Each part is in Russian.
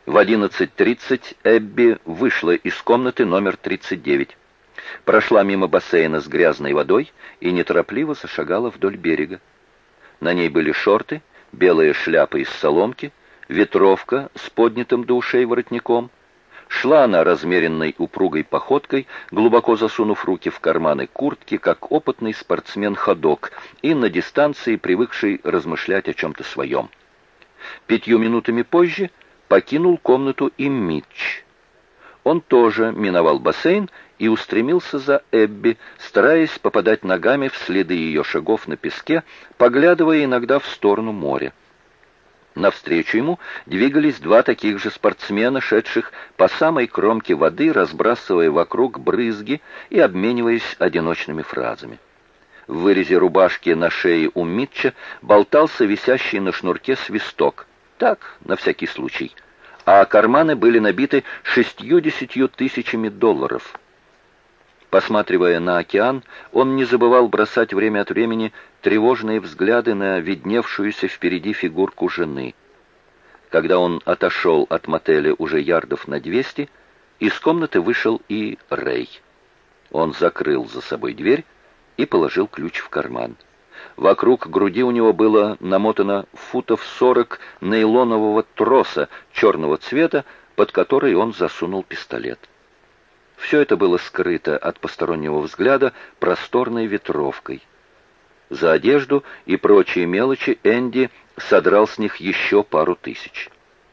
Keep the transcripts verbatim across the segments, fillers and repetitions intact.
В одиннадцать тридцать Эбби вышла из комнаты номер тридцать девять. Прошла мимо бассейна с грязной водой и неторопливо зашагала вдоль берега. На ней были шорты, белая шляпа из соломки, ветровка с поднятым до ушей воротником. Шла она размеренной упругой походкой, глубоко засунув руки в карманы куртки, как опытный спортсмен-ходок, и на дистанции привыкший размышлять о чем-то своем. Пятью минутами позже покинул комнату и Митч. Он тоже миновал бассейн и устремился за Эбби, стараясь попадать ногами в следы ее шагов на песке, поглядывая иногда в сторону моря. Навстречу ему двигались два таких же спортсмена, шедших по самой кромке воды, разбрасывая вокруг брызги и обмениваясь одиночными фразами. В вырезе рубашки на шее у Митча болтался висящий на шнурке свисток. Так, на всякий случай. А карманы были набиты шестьюдесятью тысячами долларов. Посматривая на океан, он не забывал бросать время от времени тревожные взгляды на видневшуюся впереди фигурку жены. Когда он отошел от мотеля уже ярдов на двести, из комнаты вышел и Рэй. Он закрыл за собой дверь и положил ключ в карман. Вокруг груди у него было намотано футов сорок нейлонового троса черного цвета, под который он засунул пистолет. Все это было скрыто от постороннего взгляда просторной ветровкой. За одежду и прочие мелочи Энди содрал с них еще пару тысяч.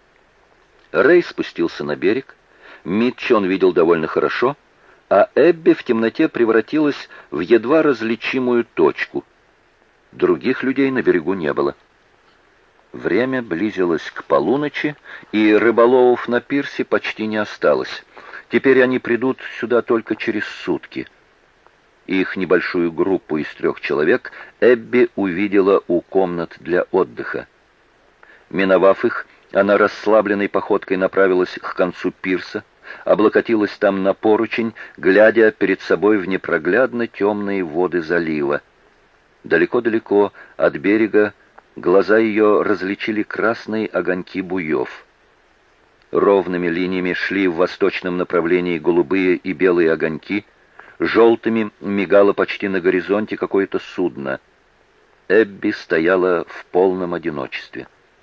Рэй спустился на берег. Митч он видел довольно хорошо, а Эбби в темноте превратилась в едва различимую точку. Других людей на берегу не было. Время близилось к полуночи, и рыболовов на пирсе почти не осталось. Теперь они придут сюда только через сутки. Их небольшую группу из трех человек Эбби увидела у комнат для отдыха. Миновав их, она расслабленной походкой направилась к концу пирса, облокотилась там на поручень, глядя перед собой в непроглядно темные воды залива. Далеко-далеко от берега глаза ее различили красные огоньки буев. Ровными линиями шли в восточном направлении голубые и белые огоньки, желтыми мигало почти на горизонте какое-то судно. Эбби стояла в полном одиночестве.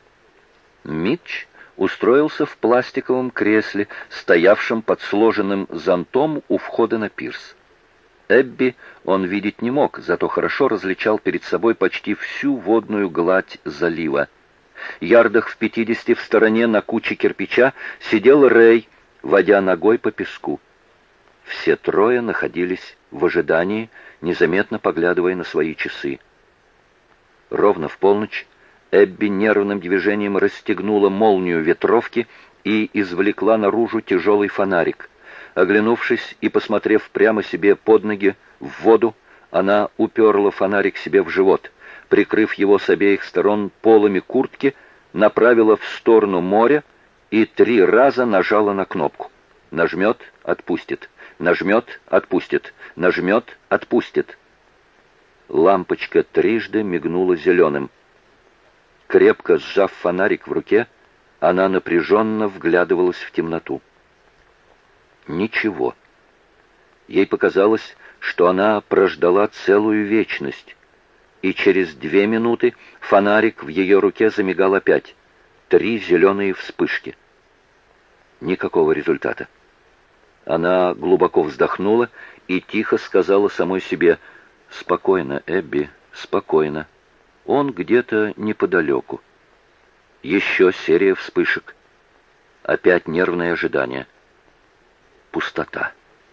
Митч устроился в пластиковом кресле, стоявшем под сложенным зонтом у входа на пирс. Эбби он видеть не мог, зато хорошо различал перед собой почти всю водную гладь залива. Ярдах в пятидесяти в стороне на куче кирпича сидел Рэй, водя ногой по песку. Все трое находились в ожидании, незаметно поглядывая на свои часы. Ровно в полночь Эбби нервным движением расстегнула молнию ветровки и извлекла наружу тяжелый фонарик. Оглянувшись и посмотрев прямо себе под ноги в воду, она уперла фонарик себе в живот, прикрыв его с обеих сторон полами куртки, направила в сторону моря и три раза нажала на кнопку. Нажмет — отпустит, нажмет — отпустит, нажмет — отпустит. Лампочка трижды мигнула зеленым. Крепко сжав фонарик в руке, она напряженно вглядывалась в темноту. Ничего. Ей показалось, что она прождала целую вечность, и через две минуты фонарик в ее руке замигал опять. Три зеленые вспышки. Никакого результата. Она глубоко вздохнула и тихо сказала самой себе: «Спокойно, Эбби, спокойно. Он где-то неподалеку». Еще серия вспышек. Опять нервное ожидание. Пустота.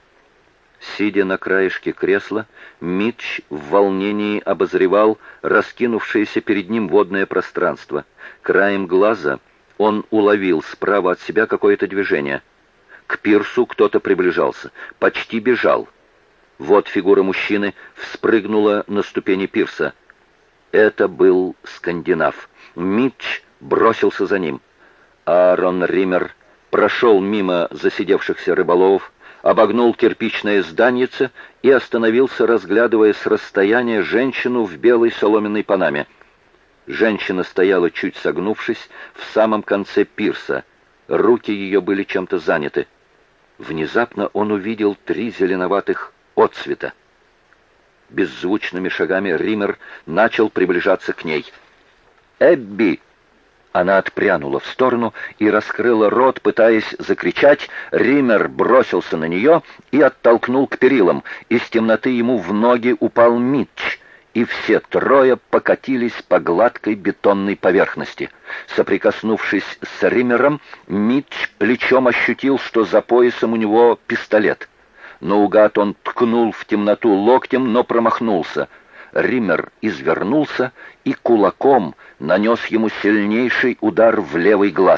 Сидя на краешке кресла, Митч в волнении обозревал раскинувшееся перед ним водное пространство. Краем глаза он уловил справа от себя какое-то движение. К пирсу кто-то приближался, почти бежал. Вот фигура мужчины вспрыгнула на ступени пирса. Это был скандинав. Митч бросился за ним. Аарон Риммер прошел мимо засидевшихся рыболовов, обогнул кирпичное зданице и остановился, разглядывая с расстояния женщину в белой соломенной панаме. Женщина стояла, чуть согнувшись, в самом конце пирса. Руки ее были чем-то заняты. Внезапно он увидел три зеленоватых отсвета. Беззвучными шагами Риммер начал приближаться к ней. «Эбби!» Она отпрянула в сторону и раскрыла рот, пытаясь закричать. Риммер бросился на нее и оттолкнул к перилам. Из темноты ему в ноги упал Митч, и все трое покатились по гладкой бетонной поверхности. Соприкоснувшись с Риммером, Митч плечом ощутил, что за поясом у него пистолет. Наугад он ткнул в темноту локтем, но промахнулся. Риммер извернулся и кулаком нанес ему сильнейший удар в левый глаз.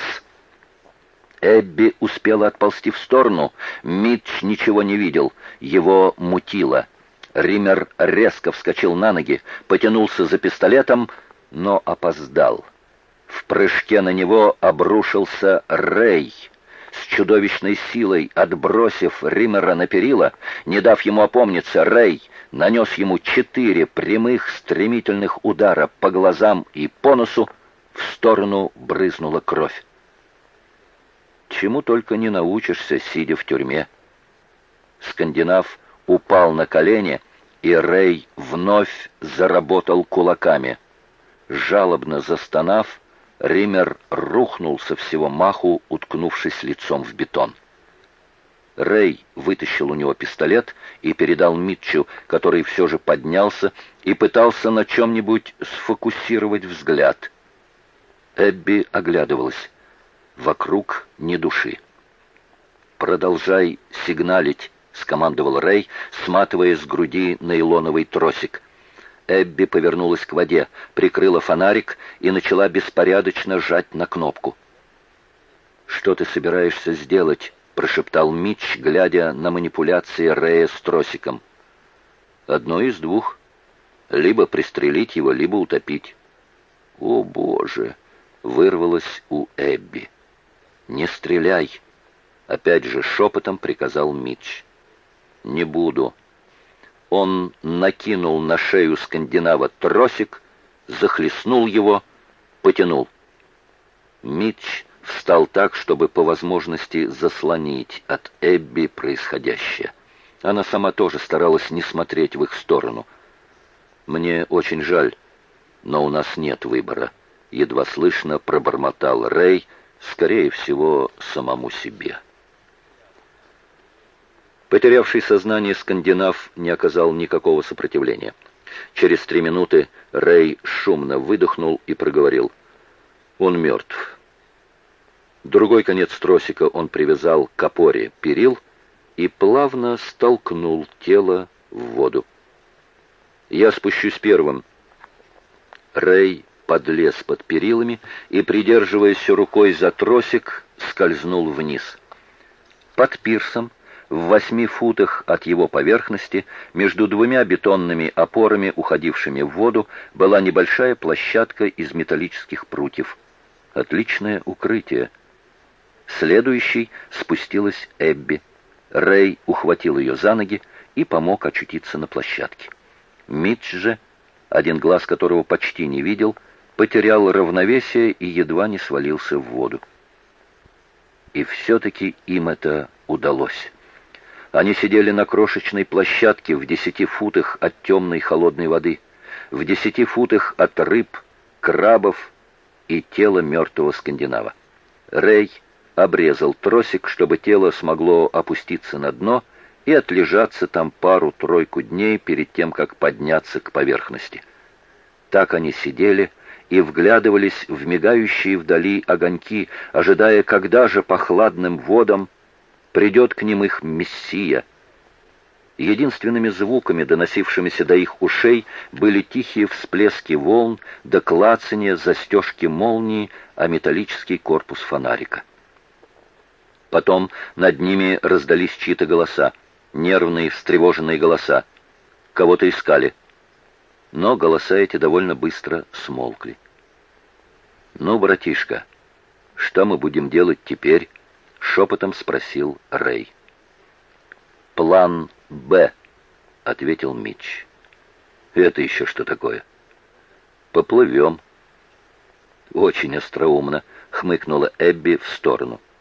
Эбби успела отползти в сторону. Митч ничего не видел. Его мутило. Риммер резко вскочил на ноги, потянулся за пистолетом, но опоздал. В прыжке на него обрушился Рэй. С чудовищной силой отбросив Риммера на перила, не дав ему опомниться, Рэй нанес ему четыре прямых стремительных удара по глазам и по носу. В сторону брызнула кровь. Чему только не научишься, сидя в тюрьме. Скандинав упал на колени, и Рэй вновь заработал кулаками. Жалобно застонав, Риммер рухнул со всего маху, уткнувшись лицом в бетон. Рэй вытащил у него пистолет и передал Митчу, который все же поднялся и пытался на чем-нибудь сфокусировать взгляд. Эбби оглядывалась. Вокруг ни души. «Продолжай сигналить», — скомандовал Рэй, сматывая с груди нейлоновый тросик. Эбби повернулась к воде, прикрыла фонарик и начала беспорядочно жать на кнопку. «Что ты собираешься сделать?» — прошептал Митч, глядя на манипуляции Рэя с тросиком. «Одно из двух. Либо пристрелить его, либо утопить». «О, Боже!» — вырвалось у Эбби. «Не стреляй!» — опять же шепотом приказал Митч. «Не буду». Он накинул на шею скандинава тросик, захлестнул его, потянул. Митч встал так, чтобы по возможности заслонить от Эбби происходящее. Она сама тоже старалась не смотреть в их сторону. «Мне очень жаль, но у нас нет выбора», — едва слышно пробормотал Рэй, скорее всего, самому себе. Потерявший сознание скандинав не оказал никакого сопротивления. Через три минуты Рэй шумно выдохнул и проговорил: «Он мертв». Другой конец тросика он привязал к опоре перил и плавно столкнул тело в воду. «Я спущусь первым». Рэй подлез под перилами и, придерживаясь рукой за тросик, скользнул вниз. Под пирсом, в восьми футах от его поверхности, между двумя бетонными опорами, уходившими в воду, была небольшая площадка из металлических прутьев. Отличное укрытие. Следующей спустилась Эбби. Рэй ухватил ее за ноги и помог очутиться на площадке. Митч же, один глаз которого почти не видел, потерял равновесие и едва не свалился в воду. И все-таки им это удалось. Они сидели на крошечной площадке в десяти футах от темной холодной воды, в десяти футах от рыб, крабов и тела мертвого скандинава. Рэй обрезал тросик, чтобы тело смогло опуститься на дно и отлежаться там пару-тройку дней перед тем, как подняться к поверхности. Так они сидели и вглядывались в мигающие вдали огоньки, ожидая, когда же по хладным водам придет к ним их Мессия. Единственными звуками, доносившимися до их ушей, были тихие всплески волн да клацанье застежки молнии о металлический корпус фонарика. Потом над ними раздались чьи-то голоса, нервные, встревоженные голоса. Кого-то искали. Но голоса эти довольно быстро смолкли. «Ну, братишка, что мы будем делать теперь?» — шепотом спросил Рэй. «План Б», — ответил Митч. «Это еще что такое?» «Поплывем». «Очень остроумно», — хмыкнула Эбби в сторону.